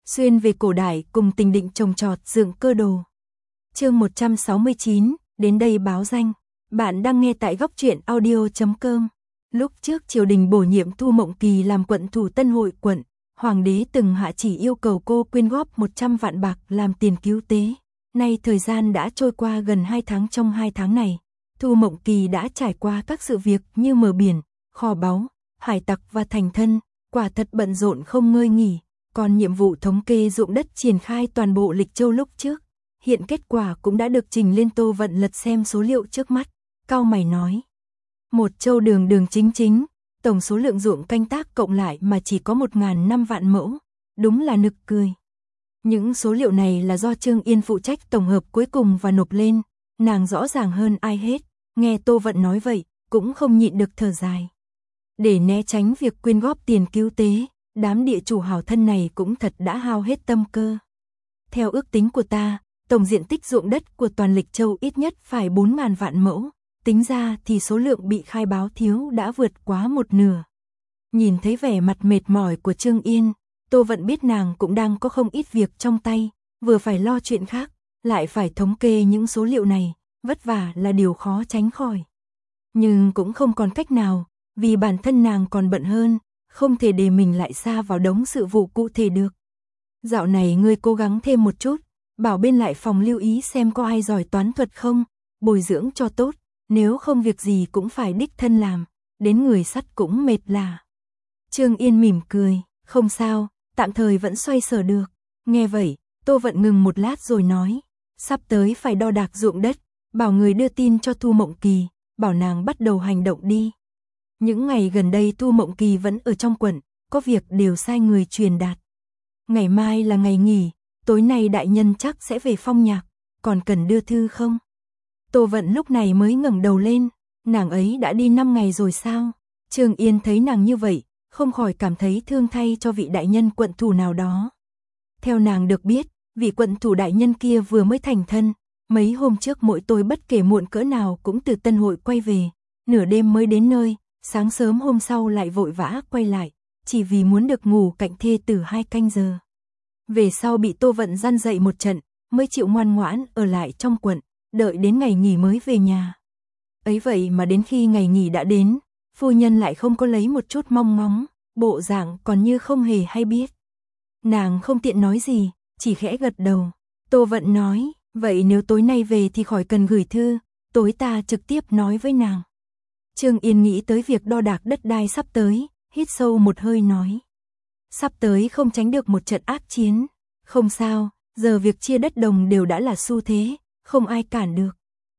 xuyên về cổ đại cùng Tình Định trồng trọt dựng cơ đồ. Chương 169, đến đây báo danh. Bạn đang nghe tại góc truyện audio.com. Lúc trước triều đình bổ nhiệm Thu Mộng Kỳ làm quận thủ Tân Hội quận, hoàng đế từng hạ chỉ yêu cầu cô quyên góp 100 vạn bạc làm tiền cứu tế. Nay thời gian đã trôi qua gần 2 tháng, trong 2 tháng này, Thu Mộng Kỳ đã trải qua các sự việc như mở biển, kho báu, hải tặc và thành thân, quả thật bận rộn không ngơi nghỉ. Còn nhiệm vụ thống kê ruộng đất triển khai toàn bộ Lịch Châu lúc trước, hiện kết quả cũng đã được trình lên. Tô Vận lật xem số liệu trước mắt, cau mày nói: một châu đường đường chính chính, tổng số lượng ruộng canh tác cộng lại mà chỉ có 1.005 vạn mẫu, đúng là nực cười. Những số liệu này là do Trương Yên phụ trách tổng hợp cuối cùng và nộp lên, nàng rõ ràng hơn ai hết. Nghe Tô Vận nói vậy, cũng không nhịn được thở dài. Để né tránh việc quyên góp tiền cứu tế, đám địa chủ hảo thân này cũng thật đã hao hết tâm cơ. Theo ước tính của ta, tổng diện tích ruộng đất của toàn Lịch Châu ít nhất phải 4.000 vạn mẫu, tính ra thì số lượng bị khai báo thiếu đã vượt quá một nửa. Nhìn thấy vẻ mặt mệt mỏi của Trương Yên, Tô Vận biết nàng cũng đang có không ít việc trong tay, vừa phải lo chuyện khác, lại phải thống kê những số liệu này, vất vả là điều khó tránh khỏi. Nhưng cũng không còn cách nào, vì bản thân nàng còn bận hơn, không thể để mình lại xa vào đống sự vụ cụ thể được. Dạo này ngươi cố gắng thêm một chút, bảo bên lại phòng lưu ý xem có ai giỏi toán thuật không, bồi dưỡng cho tốt, nếu không việc gì cũng phải đích thân làm, đến người sắt cũng mệt là. Trương Yên mỉm cười, không sao, tạm thời vẫn xoay sở được. Nghe vậy, Tô Vận ngừng một lát rồi nói, sắp tới phải đo đạc ruộng đất, bảo người đưa tin cho Thu Mộng Kỳ, bảo nàng bắt đầu hành động đi. Những ngày gần đây Thu Mộng Kỳ vẫn ở trong quận, có việc đều sai người truyền đạt. Ngày mai là ngày nghỉ, tối nay đại nhân chắc sẽ về Phong Nhạc, còn cần đưa thư không? Tô Vận lúc này mới ngẩng đầu lên, nàng ấy đã đi 5 ngày rồi sao? Trương Yên thấy nàng như vậy, không khỏi cảm thấy thương thay cho vị đại nhân quận thủ nào đó. Theo nàng được biết, vị quận thủ đại nhân kia vừa mới thành thân, mấy hôm trước mỗi tối bất kể muộn cỡ nào cũng từ Tân Hội quay về, nửa đêm mới đến nơi, sáng sớm hôm sau lại vội vã quay lại, chỉ vì muốn được ngủ cạnh thê tử 2 canh giờ. Về sau bị Tô Vận răn dậy một trận, mới chịu ngoan ngoãn ở lại trong quận, đợi đến ngày nghỉ mới về nhà. Ấy vậy mà đến khi ngày nghỉ đã đến, phu nhân lại không có lấy một chút mong ngóng, bộ dạng còn như không hề hay biết. Nàng không tiện nói gì, chỉ khẽ gật đầu. Tô Vận nói, vậy nếu tối nay về thì khỏi cần gửi thư, tối ta trực tiếp nói với nàng. Trương Yên nghĩ tới việc đo đạc đất đai sắp tới, hít sâu một hơi nói. Sắp tới không tránh được một trận ác chiến. Không sao, giờ việc chia đất đồng đều đã là xu thế, không ai cản được.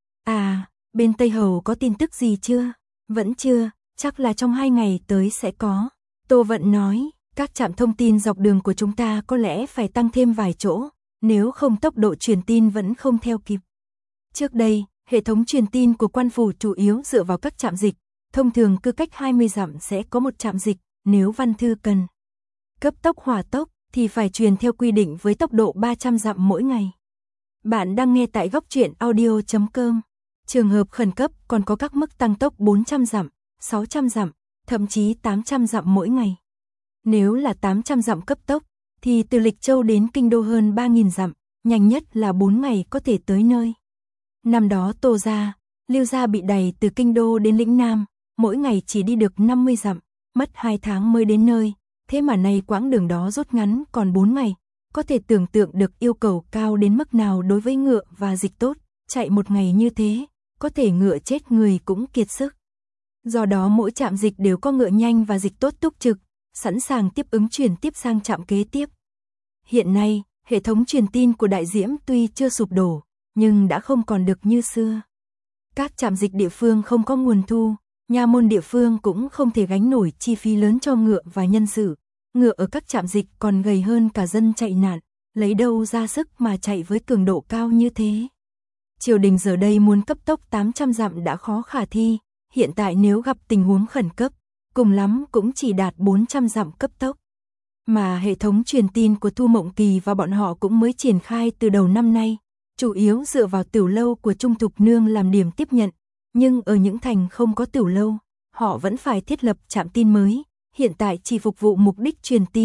À, bên Tây Hầu có tin tức gì chưa? Vẫn chưa, chắc là trong 2 ngày tới sẽ có. Tô Vận nói, các trạm thông tin dọc đường của chúng ta có lẽ phải tăng thêm vài chỗ, nếu không tốc độ truyền tin vẫn không theo kịp. Trước đây, hệ thống truyền tin của quan phủ chủ yếu dựa vào các trạm dịch, thông thường cứ cách 20 dặm sẽ có một trạm dịch, nếu văn thư cần cấp tốc hỏa tốc thì phải truyền theo quy định với tốc độ 300 dặm mỗi ngày. Bạn đang nghe tại góc truyện audio.com. Trường hợp khẩn cấp còn có các mức tăng tốc 400 dặm, 600 dặm, thậm chí 800 dặm mỗi ngày. Nếu là 800 dặm cấp tốc thì từ Lịch Châu đến Kinh Đô hơn 3.000 dặm, nhanh nhất là 4 ngày có thể tới nơi. Năm đó Tô gia, Lưu gia bị đày từ Kinh Đô đến Lĩnh Nam, mỗi ngày chỉ đi được 50 dặm, mất 2 tháng mới đến nơi, thế mà nay quãng đường đó rút ngắn còn 4 ngày, có thể tưởng tượng được yêu cầu cao đến mức nào đối với ngựa và dịch tốt, chạy một ngày như thế, có thể ngựa chết người cũng kiệt sức. Do đó mỗi trạm dịch đều có ngựa nhanh và dịch tốt túc trực, sẵn sàng tiếp ứng chuyển tiếp sang trạm kế tiếp. Hiện nay, hệ thống truyền tin của Đại Diễm tuy chưa sụp đổ, nhưng đã không còn được như xưa. Các trạm dịch địa phương không có nguồn thu, nha môn địa phương cũng không thể gánh nổi chi phí lớn cho ngựa và nhân sự. Ngựa ở các trạm dịch còn gầy hơn cả dân chạy nạn, lấy đâu ra sức mà chạy với cường độ cao như thế. Triều đình giờ đây muốn cấp tốc 800 dặm đã khó khả thi, hiện tại nếu gặp tình huống khẩn cấp, cùng lắm cũng chỉ đạt 400 dặm cấp tốc. Mà hệ thống truyền tin của Thu Mộng Kỳ và bọn họ cũng mới triển khai từ đầu năm nay, chủ yếu dựa vào tiểu lâu của Trung Thục Nương làm điểm tiếp nhận, nhưng ở những thành không có tiểu lâu, họ vẫn phải thiết lập trạm tin mới, hiện tại chỉ phục vụ mục đích truyền tin,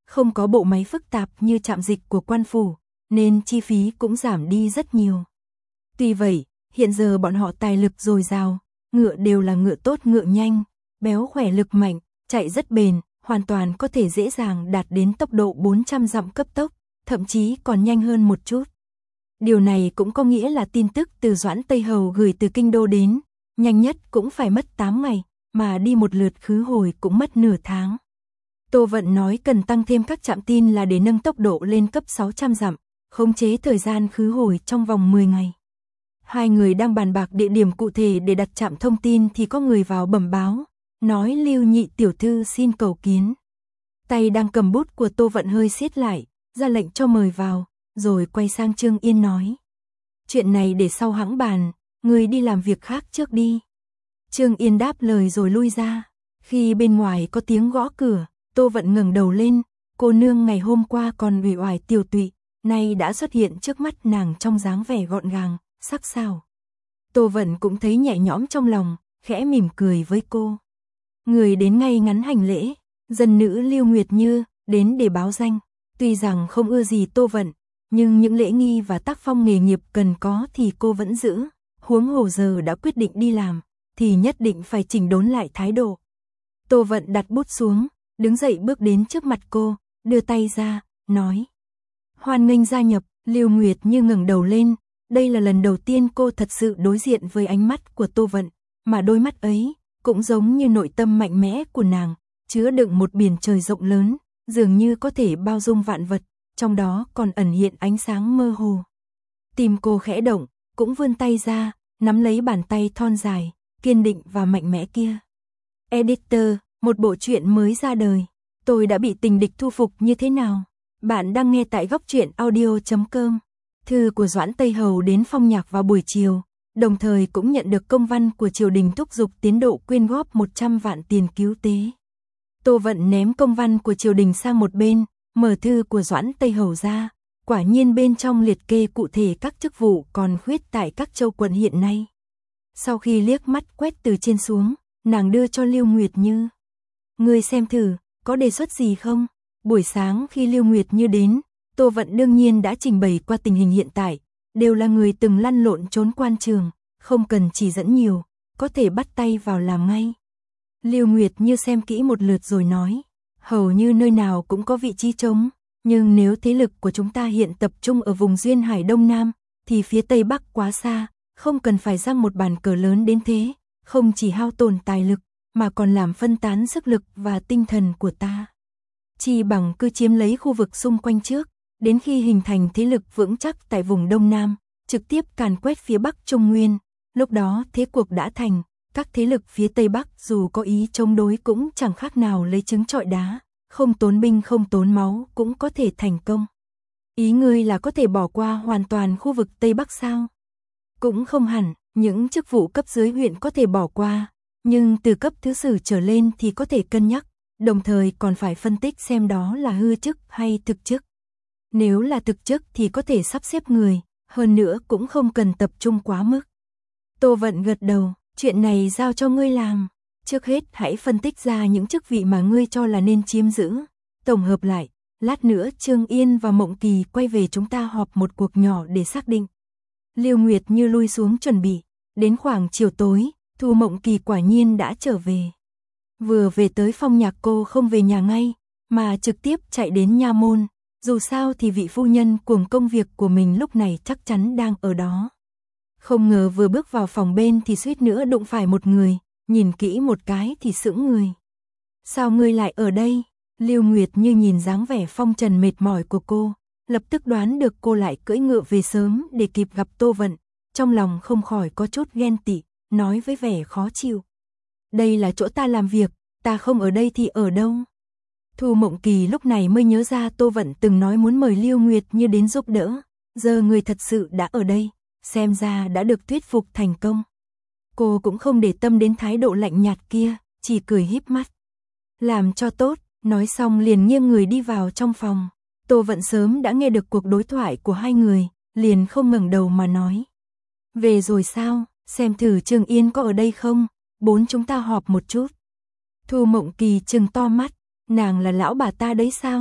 không có bộ máy phức tạp như trạm dịch của quan phủ, nên chi phí cũng giảm đi rất nhiều. Tuy vậy, hiện giờ bọn họ tài lực dồi dào, ngựa đều là ngựa tốt ngựa nhanh, béo khỏe lực mạnh, chạy rất bền, hoàn toàn có thể dễ dàng đạt đến tốc độ 400 dặm cấp tốc, thậm chí còn nhanh hơn một chút. Điều này cũng có nghĩa là tin tức từ Doãn Tây Hầu gửi từ kinh đô đến, nhanh nhất cũng phải mất 8 ngày, mà đi một lượt khứ hồi cũng mất nửa tháng. Tô Vận nói cần tăng thêm các trạm tin là để nâng tốc độ lên cấp 600 dặm, khống chế thời gian khứ hồi trong vòng 10 ngày. Hai người đang bàn bạc địa điểm cụ thể để đặt trạm thông tin thì có người vào bẩm báo, nói Lưu Nhị tiểu thư xin cầu kiến. Tay đang cầm bút của Tô Vận hơi siết lại, ra lệnh cho mời vào, rồi quay sang Trương Yên nói. Chuyện này để sau hãng bàn, người đi làm việc khác trước đi. Trương Yên đáp lời rồi lui ra. Khi bên ngoài có tiếng gõ cửa, Tô Vận ngẩng đầu lên, cô nương ngày hôm qua còn uể oải tiều tụy, nay đã xuất hiện trước mắt nàng trong dáng vẻ gọn gàng, sắc sảo. Tô Vận cũng thấy nhẹ nhõm trong lòng, khẽ mỉm cười với cô. Người đến ngay ngắn hành lễ, dân nữ Lưu Nguyệt Như, đến để báo danh. Tuy rằng không ưa gì Tô Vận, nhưng những lễ nghi và tác phong nghề nghiệp cần có thì cô vẫn giữ. Huống hồ giờ đã quyết định đi làm, thì nhất định phải chỉnh đốn lại thái độ. Tô Vận đặt bút xuống, đứng dậy bước đến trước mặt cô, đưa tay ra, nói. Hoan nghênh gia nhập. Lưu Nguyệt Như ngẩng đầu lên, đây là lần đầu tiên cô thật sự đối diện với ánh mắt của Tô Vận, mà đôi mắt ấy cũng giống như nội tâm mạnh mẽ của nàng, chứa đựng một biển trời rộng lớn, dường như có thể bao dung vạn vật, trong đó còn ẩn hiện ánh sáng mơ hồ. Tim cô khẽ động, cũng vươn tay ra, nắm lấy bàn tay thon dài, kiên định và mạnh mẽ kia. Editor, một bộ truyện mới ra đời. Tôi đã bị tình địch thu phục như thế nào? Bạn đang nghe tại góc truyện audio.com. Thư của Doãn Tây Hầu đến Phong Nhạc vào buổi chiều, đồng thời cũng nhận được công văn của triều đình thúc giục tiến độ quyên góp 100 vạn tiền cứu tế. Tô Vận ném công văn của triều đình sang một bên, mở thư của Doãn Tây Hầu ra, quả nhiên bên trong liệt kê cụ thể các chức vụ còn khuyết tại các châu quận hiện nay. Sau khi liếc mắt quét từ trên xuống, nàng đưa cho Lưu Nguyệt Như. Ngươi xem thử, có đề xuất gì không? Buổi sáng khi Lưu Nguyệt Như đến, Tô Vận đương nhiên đã trình bày qua tình hình hiện tại, đều là người từng lăn lộn trốn quan trường, không cần chỉ dẫn nhiều, có thể bắt tay vào làm ngay. Lưu Nguyệt Như xem kỹ một lượt rồi nói, hầu như nơi nào cũng có vị trí trống, nhưng nếu thế lực của chúng ta hiện tập trung ở vùng duyên hải Đông Nam, thì phía Tây Bắc quá xa, không cần phải giăng một bàn cờ lớn đến thế, không chỉ hao tổn tài lực, mà còn làm phân tán sức lực và tinh thần của ta. Chỉ bằng cứ chiếm lấy khu vực xung quanh trước, đến khi hình thành thế lực vững chắc tại vùng Đông Nam, trực tiếp càn quét phía Bắc Trung Nguyên, lúc đó thế cuộc đã thành, các thế lực phía Tây Bắc dù có ý chống đối cũng chẳng khác nào lấy trứng trọi đá, không tốn binh không tốn máu cũng có thể thành công. Ý ngươi là có thể bỏ qua hoàn toàn khu vực Tây Bắc sao? Cũng không hẳn, những chức vụ cấp dưới huyện có thể bỏ qua, nhưng từ cấp thứ sử trở lên thì có thể cân nhắc, đồng thời còn phải phân tích xem đó là hư chức hay thực chức. Nếu là thực chức thì có thể sắp xếp người, hơn nữa cũng không cần tập trung quá mức. Tô Vận gật đầu, chuyện này giao cho ngươi làm. Trước hết hãy phân tích ra những chức vị mà ngươi cho là nên chiếm giữ. Tổng hợp lại, lát nữa Trương Yên và Mộng Kỳ quay về chúng ta họp một cuộc nhỏ để xác định. Lưu Nguyệt Như lui xuống chuẩn bị, đến khoảng chiều tối, Thu Mộng Kỳ quả nhiên đã trở về. Vừa về tới Phong Nhạc cô không về nhà ngay, mà trực tiếp chạy đến nha môn, dù sao thì vị phu nhân cuồng công việc của mình lúc này chắc chắn đang ở đó. Không ngờ vừa bước vào phòng bên thì suýt nữa đụng phải một người, nhìn kỹ một cái thì sững người. Sao ngươi lại ở đây? Lưu Nguyệt Như nhìn dáng vẻ phong trần mệt mỏi của cô, lập tức đoán được cô lại cưỡi ngựa về sớm để kịp gặp Tô Vận, trong lòng không khỏi có chút ghen tị, nói với vẻ khó chịu. Đây là chỗ ta làm việc, ta không ở đây thì ở đâu? Thu Mộng Kỳ lúc này mới nhớ ra Tô Vận từng nói muốn mời Lưu Nguyệt Như đến giúp đỡ, giờ người thật sự đã ở đây, xem ra đã được thuyết phục thành công. Cô cũng không để tâm đến thái độ lạnh nhạt kia, chỉ cười híp mắt. Làm cho tốt, nói xong liền nghiêng người đi vào trong phòng. Tô Vận sớm đã nghe được cuộc đối thoại của hai người, liền không ngẩng đầu mà nói. Về rồi sao, xem thử Trương Yên có ở đây không, bốn chúng ta họp một chút. Thu Mộng Kỳ trừng to mắt, nàng là lão bà ta đấy sao?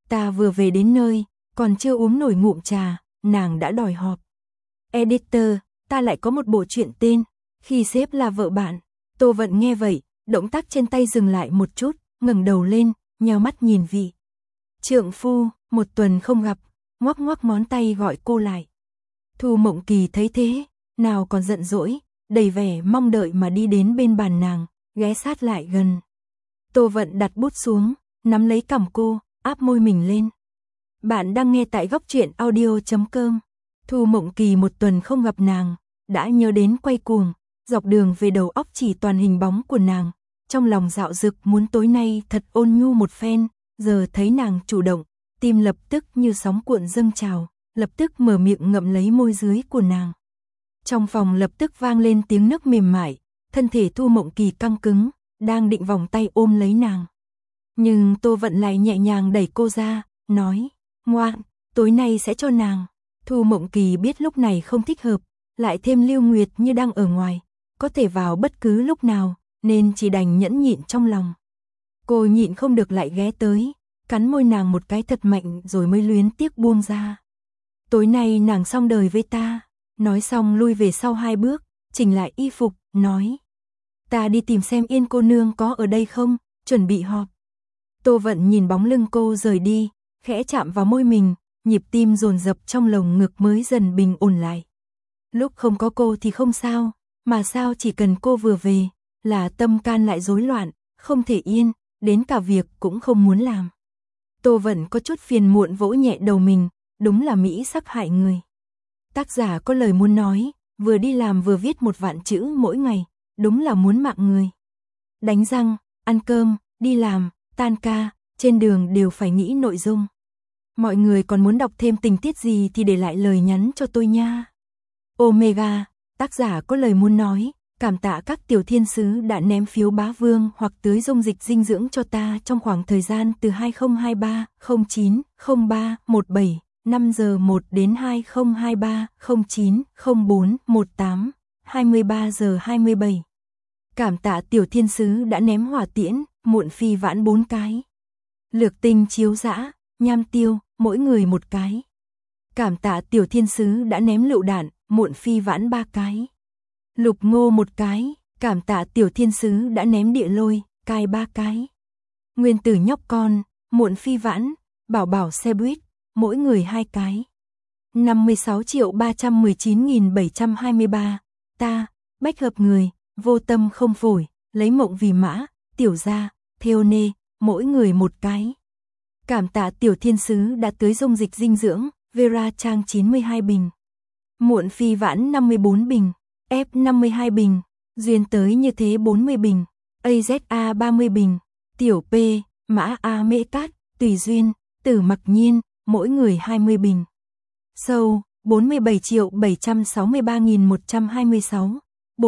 Ta vừa về đến nơi, còn chưa uống nổi ngụm trà, nàng đã đòi họp. Editor, ta lại có một bộ truyện tên, Khi sếp là vợ bạn. Tô Vận nghe vậy, động tác trên tay dừng lại một chút, ngẩng đầu lên, nheo mắt nhìn vị trượng phu, một tuần không gặp, ngoắc ngoắc ngón tay gọi cô lại. Thu Mộng Kỳ thấy thế, nào còn giận dỗi, đầy vẻ mong đợi mà đi đến bên bàn nàng, ghé sát lại gần. Tô Vận đặt bút xuống, nắm lấy cằm cô, áp môi mình lên. Bạn đang nghe tại góc truyện audio.com. Thu Mộng Kỳ một tuần không gặp nàng, đã nhớ đến quay cuồng, dọc đường về đầu óc chỉ toàn hình bóng của nàng, trong lòng dạo dực muốn tối nay thật ôn nhu một phen, giờ thấy nàng chủ động, tim lập tức như sóng cuộn dâng trào, lập tức mở miệng ngậm lấy môi dưới của nàng. Trong phòng lập tức vang lên tiếng nấc mềm mại, thân thể Thu Mộng Kỳ căng cứng, đang định vòng tay ôm lấy nàng. Nhưng Tô Vận lại nhẹ nhàng đẩy cô ra, nói, ngoan, tối nay sẽ cho nàng. Thu Mộng Kỳ biết lúc này không thích hợp, lại thêm Lưu Nguyệt như đang ở ngoài, có thể vào bất cứ lúc nào, nên chỉ đành nhẫn nhịn trong lòng. Cô nhịn không được lại ghé tới, cắn môi nàng một cái thật mạnh rồi mới luyến tiếc buông ra. Tối nay nàng xong đời với ta, nói xong lui về sau 2 bước, chỉnh lại y phục, nói. Ta đi tìm xem Yên cô nương có ở đây không, chuẩn bị họp. Tô Vận nhìn bóng lưng cô rời đi, khẽ chạm vào môi mình, nhịp tim dồn dập trong lồng ngực mới dần bình ổn lại. Lúc không có cô thì không sao, mà sao chỉ cần cô vừa về, là tâm can lại rối loạn, không thể yên, đến cả việc cũng không muốn làm. Tô Vận có chút phiền muộn vỗ nhẹ đầu mình, đúng là mỹ sắc hại người. Tác giả có lời muốn nói, vừa đi làm vừa viết 1 vạn chữ mỗi ngày, đúng là muốn mạng người. Đánh răng, ăn cơm, đi làm, tan ca, trên đường đều phải nghĩ nội dung. Mọi người còn muốn đọc thêm tình tiết gì thì để lại lời nhắn cho tôi nha. Omega, tác giả có lời muốn nói, cảm tạ các tiểu thiên sứ đã ném phiếu bá vương hoặc tưới dung dịch dinh dưỡng cho ta trong khoảng thời gian từ 2023 09 03 17 5 giờ 1 đến 2023 09 04 18 23 giờ 27. Cảm tạ tiểu thiên sứ đã ném hỏa tiễn, muộn phi vãn 4 cái. Lược tinh chiếu dã, nham tiêu, mỗi người 1 cái. Cảm tạ tiểu thiên sứ đã ném lựu đạn, muộn phi vãn 3 cái. Lục ngô 1 cái, cảm tạ tiểu thiên sứ đã ném địa lôi, cai 3 cái. Nguyên tử nhóc con, muộn phi vãn, bảo bảo xe buýt, mỗi người 2 cái. 56.319.723, ta, bách hợp người, vô tâm không phổi, lấy mộng vì mã, tiểu gia, theo nê, mỗi người 1 cái. Cảm tạ tiểu thiên sứ đã tưới dung dịch dinh dưỡng, Vera Trang 92 bình. Muộn phi vãn 54 bình, F 52 bình, duyên tới như thế 40 bình, AZA 30 bình, tiểu P, mã A mễ cát, tùy duyên, tử mặc nhiên, mỗi người 20 bình. Sâu, 47.763.126,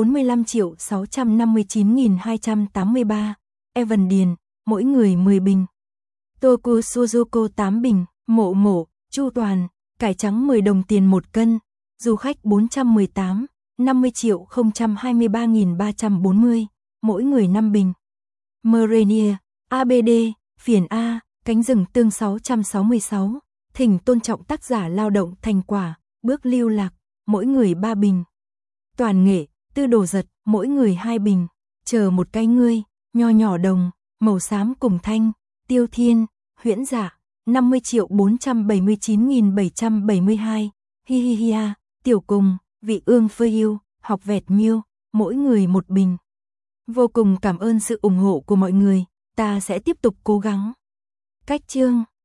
45.659.283, Evan Điền, mỗi người 10 bình. Toku Suzuko 8 bình, Mộ Mộ, Chu Toàn, cải trắng 10 đồng tiền 1 cân, du khách 418, 50.023.340, mỗi người 5 bình. Merenia, ABD, phiền A, cánh rừng tương 666, thỉnh tôn trọng tác giả lao động thành quả, bước lưu lạc, mỗi người 3 bình. Toàn nghệ, tư đồ giật, mỗi người 2 bình, chờ một cái ngươi, nho nhỏ đồng, màu xám cùng thanh, tiêu thiên, huyễn dạ, 50.479.772, hi hi hi a, tiểu cùng, vị ương phơi yêu, học vẹt miêu, mỗi người 1 bình. Vô cùng cảm ơn sự ủng hộ của mọi người, ta sẽ tiếp tục cố gắng. Cách chương